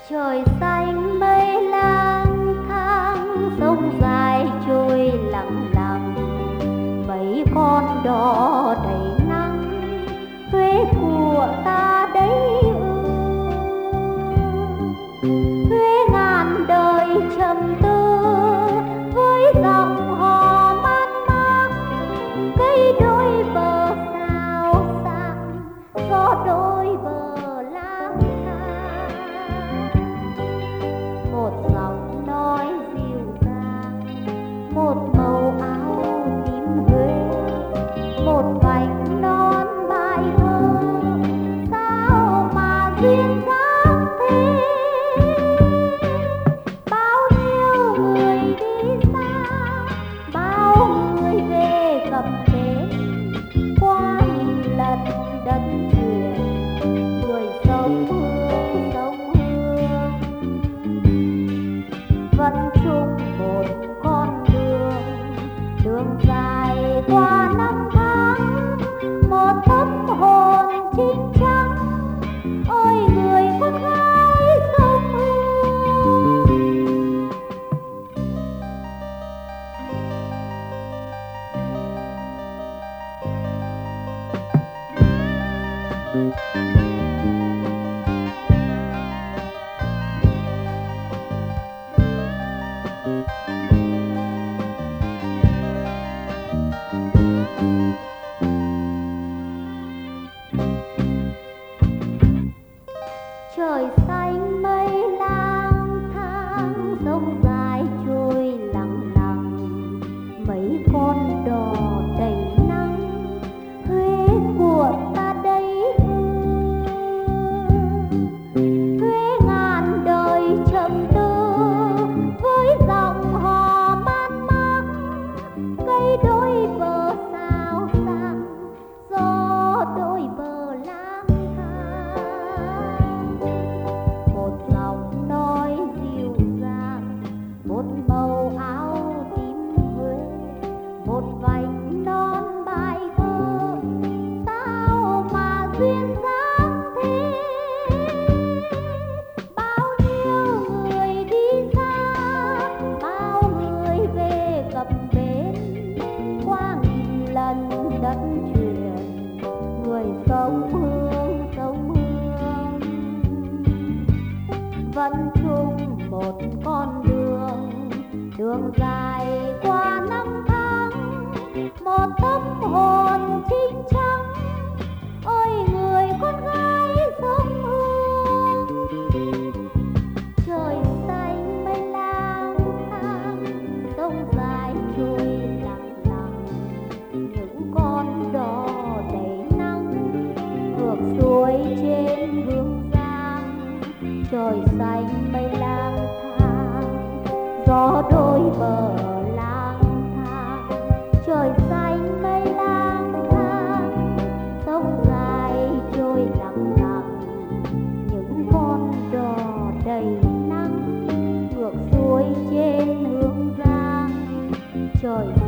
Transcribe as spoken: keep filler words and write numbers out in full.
Trời xanh mây lang thang, sông dài trôi lặng lặng, mấy con đò đầy nắng, Huế của ta đấy ư. Huế ngàn đời trầm tư với dòng hò man mác, cây đôi bờ sao sáng, gió đôi bờ lang thang. Một giọng nói dịu dàng, một màu áo tím Huế, một vành non bài thơ, sao mà duyên dáng thế. Bao nhiêu người đi xa, bao người về cập bến, qua nghìn lần đất truyền, người sống hương sống hương, vẫn chung một con đường, đường dài qua năm tháng, một tâm hồn chính trắng, ôi người con gái sông Hương. Trời xanh mây lang thang, sông dài trôi lặng lặng, mấy con đò đầy nắng, Huế của ta đấy ư. Huế ngàn đời trầm tư với dòng hò man mác, cây đôi bờ sao sáng, gió đôi bờ lang thang. Một giọng nói dịu dàng, một màu áo tím Huế, một vành non bài thơ, sao mà duyên dáng thế. Bao nhiêu người đi xa, bao người về cập bến, qua nghìn lần đất truyền, người sống hương sống hương, vẫn chung một con đường, đường dài qua năm tháng, một tâm hồn chính trắng, ôi người con gái sông Hương. Trời xanh mây lang thang, sông dài trôi lặng lặng, những con đò đầy nắng, ngược xuôi trên hương giang. Trời xanh mây lang thang, gió đôi bờ lang thang. Trời xanh mây lang thang, sông dài trôi lặng lặng, những con đò đầy nắng, ngược xuôi trên hương giang. Trời